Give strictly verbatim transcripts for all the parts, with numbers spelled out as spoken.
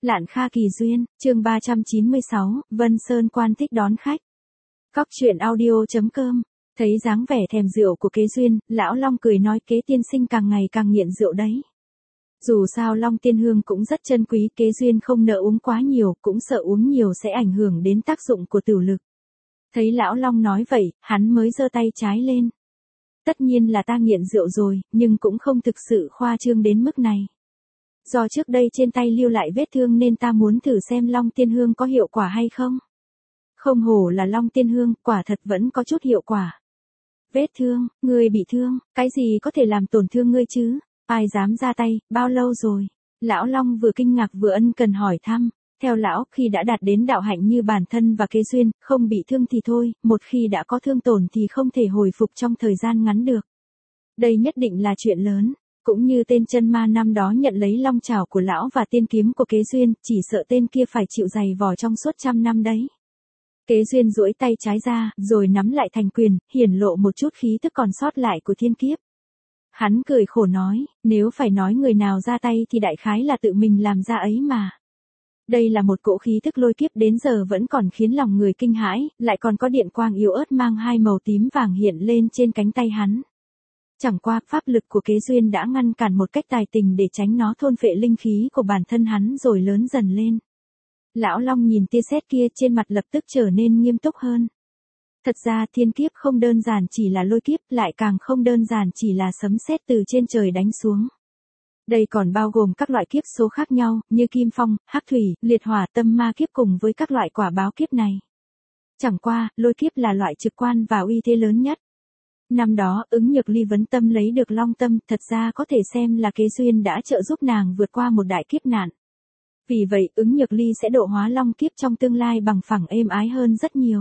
Lạn Kha Kỳ Duyên, chương ba trăm chín mươi sáu, Vân Sơn Quan thích đón khách. Cóc truyện audio chấm com. Thấy dáng vẻ thèm rượu của Kế Duyên, lão Long cười nói Kế tiên sinh càng ngày càng nghiện rượu đấy. Dù sao Long Tiên Hương cũng rất chân quý, Kế Duyên không nỡ uống quá nhiều, cũng sợ uống nhiều sẽ ảnh hưởng đến tác dụng của tửu lực. Thấy lão Long nói vậy, hắn mới giơ tay trái lên. Tất nhiên là ta nghiện rượu rồi, nhưng cũng không thực sự khoa trương đến mức này. Do trước đây trên tay lưu lại vết thương nên ta muốn thử xem Long Tiên Hương có hiệu quả hay không. Không hổ là Long Tiên Hương, quả thật vẫn có chút hiệu quả. Vết thương, ngươi bị thương, cái gì có thể làm tổn thương ngươi chứ? Ai dám ra tay, bao lâu rồi? Lão Long vừa kinh ngạc vừa ân cần hỏi thăm. Theo lão, khi đã đạt đến đạo hạnh như bản thân và Kế Duyên, không bị thương thì thôi, một khi đã có thương tổn thì không thể hồi phục trong thời gian ngắn được. Đây nhất định là chuyện lớn. Cũng như tên chân ma năm đó nhận lấy long chảo của lão và tiên kiếm của Kế Duyên, chỉ sợ tên kia phải chịu dày vò trong suốt trăm năm đấy. Kế Duyên duỗi tay trái ra, rồi nắm lại thành quyền, hiển lộ một chút khí tức còn sót lại của thiên kiếp. Hắn cười khổ nói, nếu phải nói người nào ra tay thì đại khái là tự mình làm ra ấy mà. Đây là một cỗ khí tức lôi kiếp đến giờ vẫn còn khiến lòng người kinh hãi, lại còn có điện quang yếu ớt mang hai màu tím vàng hiện lên trên cánh tay hắn. Chẳng qua, pháp lực của Kế Duyên đã ngăn cản một cách tài tình để tránh nó thôn phệ linh khí của bản thân hắn rồi lớn dần lên. Lão Long nhìn tia sét kia trên mặt lập tức trở nên nghiêm túc hơn. Thật ra thiên kiếp không đơn giản chỉ là lôi kiếp, lại càng không đơn giản chỉ là sấm sét từ trên trời đánh xuống. Đây còn bao gồm các loại kiếp số khác nhau, như kim phong, hắc thủy, liệt hỏa, tâm ma kiếp cùng với các loại quả báo kiếp này. Chẳng qua, lôi kiếp là loại trực quan và uy thế lớn nhất. Năm đó, ứng nhược ly vấn tâm lấy được long tâm, thật ra có thể xem là Kế Duyên đã trợ giúp nàng vượt qua một đại kiếp nạn. Vì vậy, ứng nhược ly sẽ độ hóa long kiếp trong tương lai bằng phẳng êm ái hơn rất nhiều.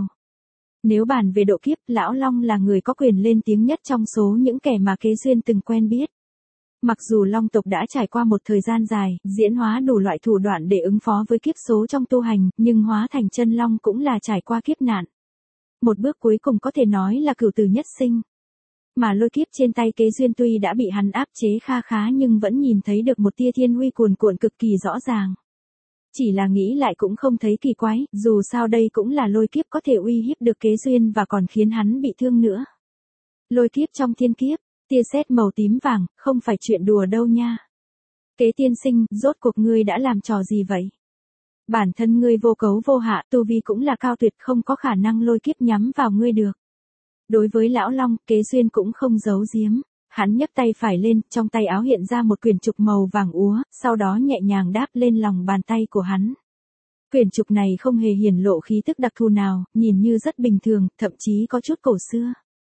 Nếu bàn về độ kiếp, lão Long là người có quyền lên tiếng nhất trong số những kẻ mà Kế Duyên từng quen biết. Mặc dù Long tộc đã trải qua một thời gian dài, diễn hóa đủ loại thủ đoạn để ứng phó với kiếp số trong tu hành, nhưng hóa thành chân Long cũng là trải qua kiếp nạn. Một bước cuối cùng có thể nói là cửu tử nhất sinh. Mà lôi kiếp trên tay Kế Duyên tuy đã bị hắn áp chế kha khá nhưng vẫn nhìn thấy được một tia thiên uy cuồn cuộn cực kỳ rõ ràng. Chỉ là nghĩ lại cũng không thấy kỳ quái, dù sao đây cũng là lôi kiếp có thể uy hiếp được Kế Duyên và còn khiến hắn bị thương nữa. Lôi kiếp trong thiên kiếp, tia sét màu tím vàng, không phải chuyện đùa đâu nha. Kế tiên sinh, rốt cuộc ngươi đã làm trò gì vậy? Bản thân ngươi vô cấu vô hạ, tu vi cũng là cao tuyệt, không có khả năng lôi kiếp nhắm vào ngươi được. Đối với lão Long, Kế Duyên cũng không giấu giếm. Hắn nhấc tay phải lên, trong tay áo hiện ra một quyển trục màu vàng úa, sau đó nhẹ nhàng đáp lên lòng bàn tay của hắn. Quyển trục này không hề hiển lộ khí tức đặc thù nào, nhìn như rất bình thường, thậm chí có chút cổ xưa.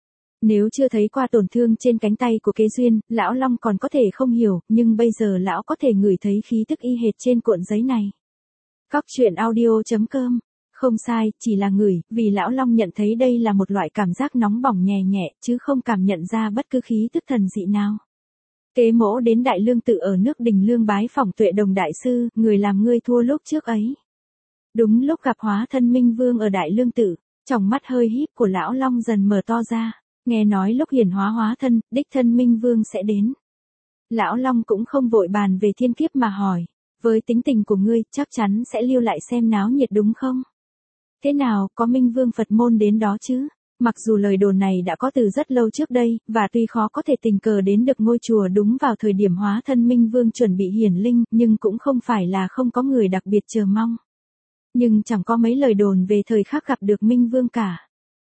Nếu chưa thấy qua tổn thương trên cánh tay của Kế Duyên, lão Long còn có thể không hiểu, nhưng bây giờ lão có thể ngửi thấy khí tức y hệt trên cuộn giấy này. Cóc truyện audio chấm com. Không sai, chỉ là ngửi, vì lão Long nhận thấy đây là một loại cảm giác nóng bỏng nhẹ nhẹ, chứ không cảm nhận ra bất cứ khí tức thần dị nào. Kế mỗ đến Đại Lương Tự ở nước Đình Lương bái phỏng Tuệ Đồng Đại Sư, người làm ngươi thua lúc trước ấy. Đúng lúc gặp hóa thân Minh Vương ở Đại Lương Tự, tròng mắt hơi híp của lão Long dần mở to ra, nghe nói lúc hiển hóa hóa thân, đích thân Minh Vương sẽ đến. Lão Long cũng không vội bàn về thiên kiếp mà hỏi, với tính tình của ngươi, chắc chắn sẽ lưu lại xem náo nhiệt đúng không? Thế nào, có Minh Vương Phật môn đến đó chứ? Mặc dù lời đồn này đã có từ rất lâu trước đây, và tuy khó có thể tình cờ đến được ngôi chùa đúng vào thời điểm hóa thân Minh Vương chuẩn bị hiển linh, nhưng cũng không phải là không có người đặc biệt chờ mong. Nhưng chẳng có mấy lời đồn về thời khắc gặp được Minh Vương cả.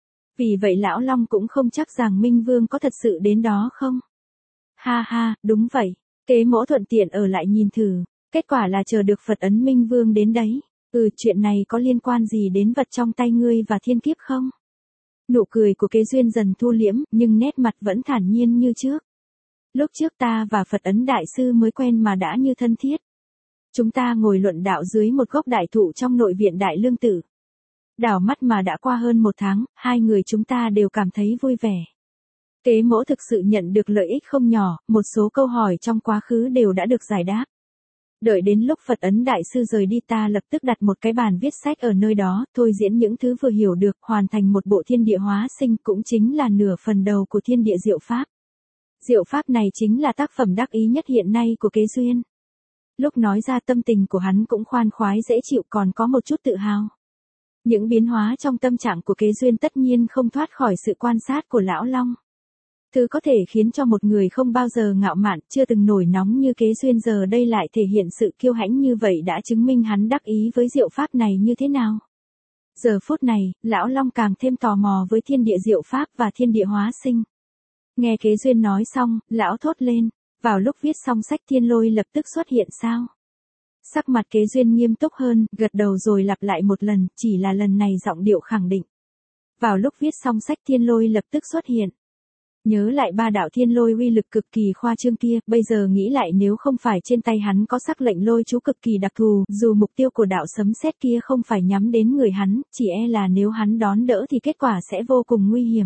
Vì vậy lão Long cũng không chắc rằng Minh Vương có thật sự đến đó không? Ha ha, đúng vậy. Kế mỗ thuận tiện ở lại nhìn thử. Kết quả là chờ được Phật ấn Minh Vương đến đấy. Ừ, chuyện này có liên quan gì đến vật trong tay ngươi và thiên kiếp không? Nụ cười của Kế Duyên dần thu liễm, nhưng nét mặt vẫn thản nhiên như trước. Lúc trước ta và Phật ấn Đại Sư mới quen mà đã như thân thiết. Chúng ta ngồi luận đạo dưới một gốc đại thụ trong nội viện Đại Lương Tự. Đảo mắt mà đã qua hơn một tháng, hai người chúng ta đều cảm thấy vui vẻ. Kế mỗ thực sự nhận được lợi ích không nhỏ, một số câu hỏi trong quá khứ đều đã được giải đáp. Đợi đến lúc Phật ấn Đại Sư rời đi ta lập tức đặt một cái bàn viết sách ở nơi đó, thôi diễn những thứ vừa hiểu được, hoàn thành một bộ thiên địa hóa sinh, cũng chính là nửa phần đầu của thiên địa diệu pháp. Diệu pháp này chính là tác phẩm đắc ý nhất hiện nay của Kế Duyên. Lúc nói ra tâm tình của hắn cũng khoan khoái dễ chịu còn có một chút tự hào. Những biến hóa trong tâm trạng của Kế Duyên tất nhiên không thoát khỏi sự quan sát của Lão Long. Thứ có thể khiến cho một người không bao giờ ngạo mạn, chưa từng nổi nóng như Kế Duyên giờ đây lại thể hiện sự kiêu hãnh như vậy đã chứng minh hắn đắc ý với diệu pháp này như thế nào. Giờ phút này, Lão Long càng thêm tò mò với thiên địa diệu pháp và thiên địa hóa sinh. Nghe Kế Duyên nói xong, Lão thốt lên, vào lúc viết xong sách thiên lôi lập tức xuất hiện sao? Sắc mặt Kế Duyên nghiêm túc hơn, gật đầu rồi lặp lại một lần, chỉ là lần này giọng điệu khẳng định. Vào lúc viết xong sách thiên lôi lập tức xuất hiện. Nhớ lại ba đạo thiên lôi uy lực cực kỳ khoa trương kia, bây giờ nghĩ lại nếu không phải trên tay hắn có sắc lệnh lôi chú cực kỳ đặc thù, dù mục tiêu của đạo sấm sét kia không phải nhắm đến người hắn, chỉ e là nếu hắn đón đỡ thì kết quả sẽ vô cùng nguy hiểm.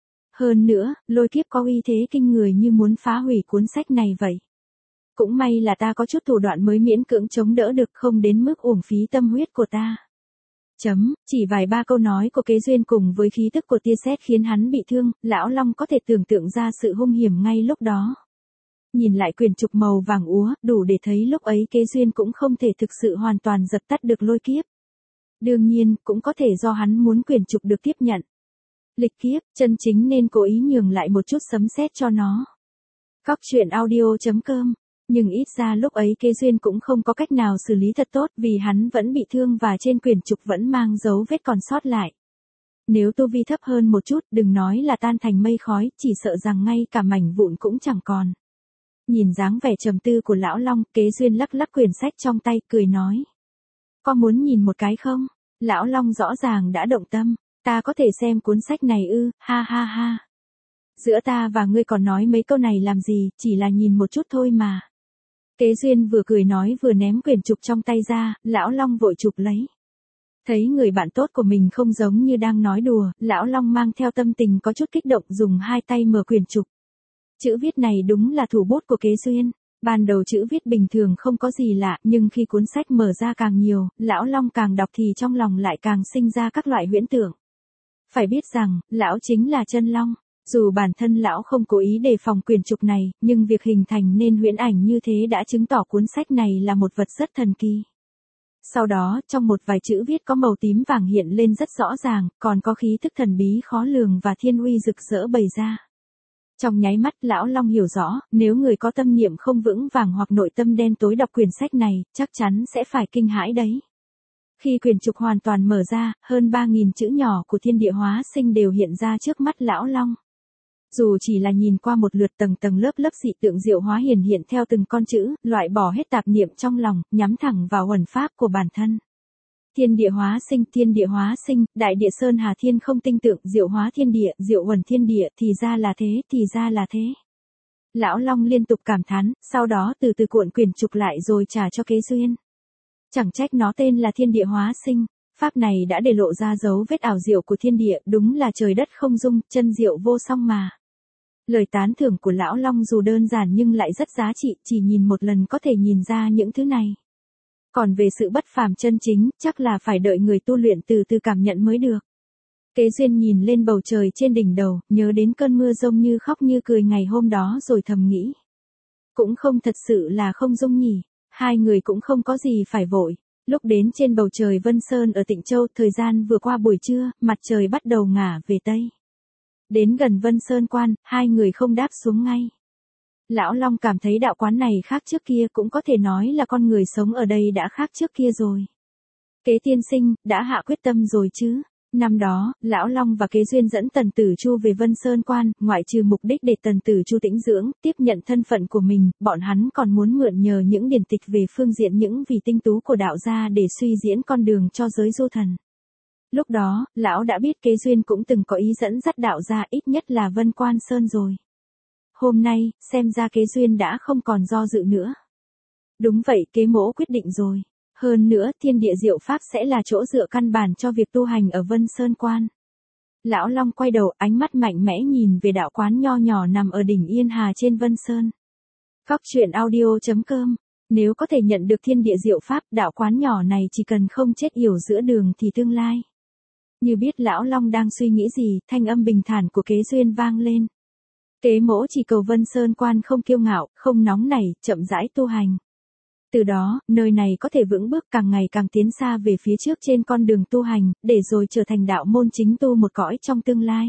Hơn nữa, lôi kiếp có uy thế kinh người như muốn phá hủy cuốn sách này vậy. Cũng may là ta có chút thủ đoạn mới miễn cưỡng chống đỡ được, không đến mức uổng phí tâm huyết của ta. Chấm, chỉ vài ba câu nói của Kế Duyên cùng với khí tức của tia sét khiến hắn bị thương, Lão Long có thể tưởng tượng ra sự hung hiểm ngay lúc đó. Nhìn lại quyển trục màu vàng úa, đủ để thấy lúc ấy Kế Duyên cũng không thể thực sự hoàn toàn dập tắt được lôi kiếp. Đương nhiên, cũng có thể do hắn muốn quyển trục được tiếp nhận. Lịch kiếp, chân chính nên cố ý nhường lại một chút sấm sét cho nó. Cóc truyện audio chấm com. Nhưng ít ra lúc ấy Kế Duyên cũng không có cách nào xử lý thật tốt vì hắn vẫn bị thương và trên quyển trục vẫn mang dấu vết còn sót lại. Nếu tu vi thấp hơn một chút, đừng nói là tan thành mây khói, chỉ sợ rằng ngay cả mảnh vụn cũng chẳng còn. Nhìn dáng vẻ trầm tư của Lão Long, Kế Duyên lắc lắc quyển sách trong tay, cười nói. Có muốn nhìn một cái không? Lão Long rõ ràng đã động tâm. Ta có thể xem cuốn sách này ư, ha ha ha. Giữa ta và ngươi còn nói mấy câu này làm gì, chỉ là nhìn một chút thôi mà. Kế Duyên vừa cười nói vừa ném quyển trục trong tay ra, Lão Long vội chụp lấy. Thấy người bạn tốt của mình không giống như đang nói đùa, Lão Long mang theo tâm tình có chút kích động dùng hai tay mở quyển trục. Chữ viết này đúng là thủ bút của Kế Duyên. Ban đầu chữ viết bình thường không có gì lạ, nhưng khi cuốn sách mở ra càng nhiều, Lão Long càng đọc thì trong lòng lại càng sinh ra các loại huyễn tưởng. Phải biết rằng, Lão chính là chân long. Dù bản thân Lão không cố ý đề phòng quyển trục này, nhưng việc hình thành nên huyễn ảnh như thế đã chứng tỏ cuốn sách này là một vật rất thần kỳ. Sau đó, trong một vài chữ viết có màu tím vàng hiện lên rất rõ ràng, còn có khí thức thần bí khó lường và thiên uy rực rỡ bày ra. Trong nháy mắt Lão Long hiểu rõ, nếu người có tâm niệm không vững vàng hoặc nội tâm đen tối đọc quyển sách này, chắc chắn sẽ phải kinh hãi đấy. Khi quyển trục hoàn toàn mở ra, hơn ba nghìn chữ nhỏ của thiên địa hóa sinh đều hiện ra trước mắt Lão Long. Dù chỉ là nhìn qua một lượt tầng tầng lớp lớp dị tượng diệu hóa hiển hiện theo từng con chữ, loại bỏ hết tạp niệm trong lòng, nhắm thẳng vào uẩn pháp của bản thân. Thiên địa hóa sinh, thiên địa hóa sinh, đại địa sơn hà thiên không tinh tượng, diệu hóa thiên địa, diệu uẩn thiên địa, thì ra là thế, thì ra là thế. Lão Long liên tục cảm thán, sau đó từ từ cuộn quyển trục lại rồi trả cho Kế Duyên. Chẳng trách nó tên là thiên địa hóa sinh. Pháp này đã để lộ ra dấu vết ảo diệu của thiên địa, đúng là trời đất không dung, chân diệu vô song mà. Lời tán thưởng của Lão Long dù đơn giản nhưng lại rất giá trị, chỉ nhìn một lần có thể nhìn ra những thứ này. Còn về sự bất phàm chân chính, chắc là phải đợi người tu luyện từ từ cảm nhận mới được. Kế Duyên nhìn lên bầu trời trên đỉnh đầu, nhớ đến cơn mưa rông như khóc như cười ngày hôm đó rồi thầm nghĩ. Cũng không thật sự là không dung nhỉ, hai người cũng không có gì phải vội. Lúc đến trên bầu trời Vân Sơn ở Tịnh Châu, thời gian vừa qua buổi trưa, mặt trời bắt đầu ngả về Tây. Đến gần Vân Sơn Quan, hai người không đáp xuống ngay. Lão Long cảm thấy đạo quán này khác trước kia, cũng có thể nói là con người sống ở đây đã khác trước kia rồi. Kế tiên sinh, đã hạ quyết tâm rồi chứ? Năm đó, Lão Long và Kế Duyên dẫn Tần Tử Chu về Vân Sơn Quan, ngoại trừ mục đích để Tần Tử Chu tĩnh dưỡng, tiếp nhận thân phận của mình, bọn hắn còn muốn mượn nhờ những điển tịch về phương diện những vị tinh tú của đạo gia để suy diễn con đường cho giới du thần. Lúc đó, Lão đã biết Kế Duyên cũng từng có ý dẫn dắt đạo gia ít nhất là Vân Quan Sơn rồi. Hôm nay, xem ra Kế Duyên đã không còn do dự nữa. Đúng vậy, Kế mỗ quyết định rồi. Hơn nữa, thiên địa diệu pháp sẽ là chỗ dựa căn bản cho việc tu hành ở Vân Sơn Quan. Lão Long quay đầu, ánh mắt mạnh mẽ nhìn về đạo quán nho nhỏ nằm ở đỉnh Yên Hà trên Vân Sơn. Cóc truyện audio chấm com. Nếu có thể nhận được thiên địa diệu pháp, đạo quán nhỏ này chỉ cần không chết yểu giữa đường thì tương lai. Như biết Lão Long đang suy nghĩ gì, thanh âm bình thản của Kế Duyên vang lên. Kế mỗ chỉ cầu Vân Sơn Quan không kiêu ngạo, không nóng nảy, chậm rãi tu hành. Từ đó, nơi này có thể vững bước càng ngày càng tiến xa về phía trước trên con đường tu hành, để rồi trở thành đạo môn chính tu một cõi trong tương lai.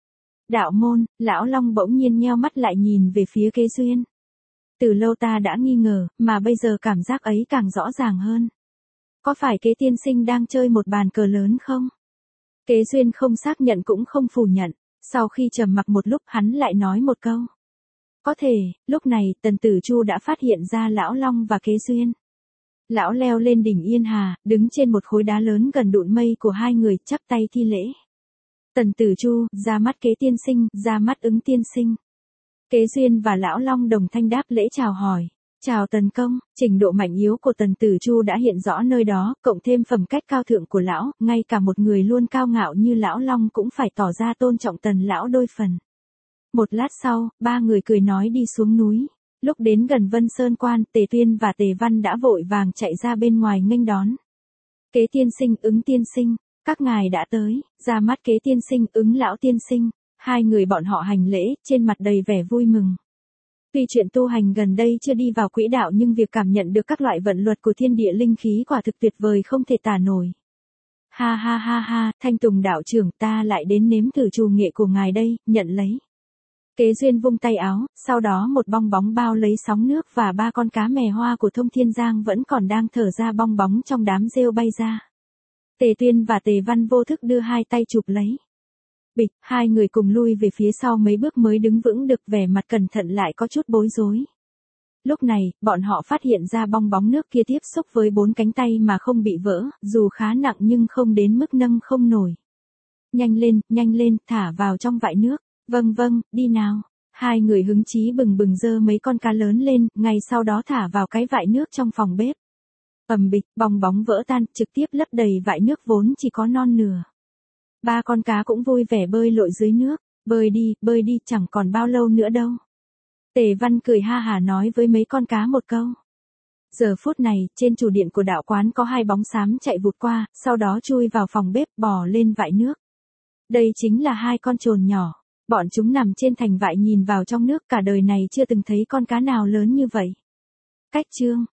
Đạo môn, Lão Long bỗng nhiên nheo mắt lại nhìn về phía Kế Duyên. Từ lâu ta đã nghi ngờ, mà bây giờ cảm giác ấy càng rõ ràng hơn. Có phải Kế tiên sinh đang chơi một bàn cờ lớn không? Kế Duyên không xác nhận cũng không phủ nhận, sau khi trầm mặc một lúc hắn lại nói một câu. Có thể, lúc này Tần Tử Chu đã phát hiện ra Lão Long và Kế Duyên. Lão leo lên đỉnh Yên Hà, đứng trên một khối đá lớn gần đụn mây của hai người, chắp tay thi lễ. Tần Tử Chu, ra mắt Kế tiên sinh, ra mắt Ứng tiên sinh. Kế Duyên và Lão Long đồng thanh đáp lễ chào hỏi. Chào Tần công, trình độ mạnh yếu của Tần Tử Chu đã hiện rõ nơi đó, cộng thêm phẩm cách cao thượng của lão, ngay cả một người luôn cao ngạo như Lão Long cũng phải tỏ ra tôn trọng Tần lão đôi phần. Một lát sau, ba người cười nói đi xuống núi. Lúc đến gần Vân Sơn Quan, Tề Tuyên và Tề Văn đã vội vàng chạy ra bên ngoài nghênh đón. Kế tiên sinh, Ứng tiên sinh, các ngài đã tới, ra mắt Kế tiên sinh, Ứng lão tiên sinh. Hai người bọn họ hành lễ, trên mặt đầy vẻ vui mừng. Tuy chuyện tu hành gần đây chưa đi vào quỹ đạo nhưng việc cảm nhận được các loại vận luật của thiên địa linh khí quả thực tuyệt vời không thể tả nổi. Ha ha ha ha, Thanh Tùng đạo trưởng, ta lại đến nếm thử trù nghệ của ngài đây, nhận lấy. Kế Duyên vung tay áo, sau đó một bong bóng bao lấy sóng nước và ba con cá mè hoa của Thông Thiên Giang vẫn còn đang thở ra bong bóng trong đám rêu bay ra. Tề Tuyên và Tề Văn vô thức đưa hai tay chụp lấy. Bịch, hai người cùng lui về phía sau mấy bước mới đứng vững được, vẻ mặt cẩn thận lại có chút bối rối. Lúc này, bọn họ phát hiện ra bong bóng nước kia tiếp xúc với bốn cánh tay mà không bị vỡ, dù khá nặng nhưng không đến mức nâng không nổi. Nhanh lên, nhanh lên, thả vào trong vại nước. Vâng vâng, đi nào. Hai người hứng chí bừng bừng dơ mấy con cá lớn lên, ngay sau đó thả vào cái vại nước trong phòng bếp. Ầm bịch, bong bóng vỡ tan, trực tiếp lấp đầy vại nước vốn chỉ có non nửa. Ba con cá cũng vui vẻ bơi lội dưới nước. Bơi đi, bơi đi, chẳng còn bao lâu nữa đâu. Tề Văn cười ha hả nói với mấy con cá một câu. Giờ phút này, trên chủ điện của đạo quán có hai bóng xám chạy vụt qua, sau đó chui vào phòng bếp, bò lên vại nước. Đây chính là hai con trồn nhỏ. Bọn chúng nằm trên thành vại nhìn vào trong nước, cả đời này chưa từng thấy con cá nào lớn như vậy. Cách chương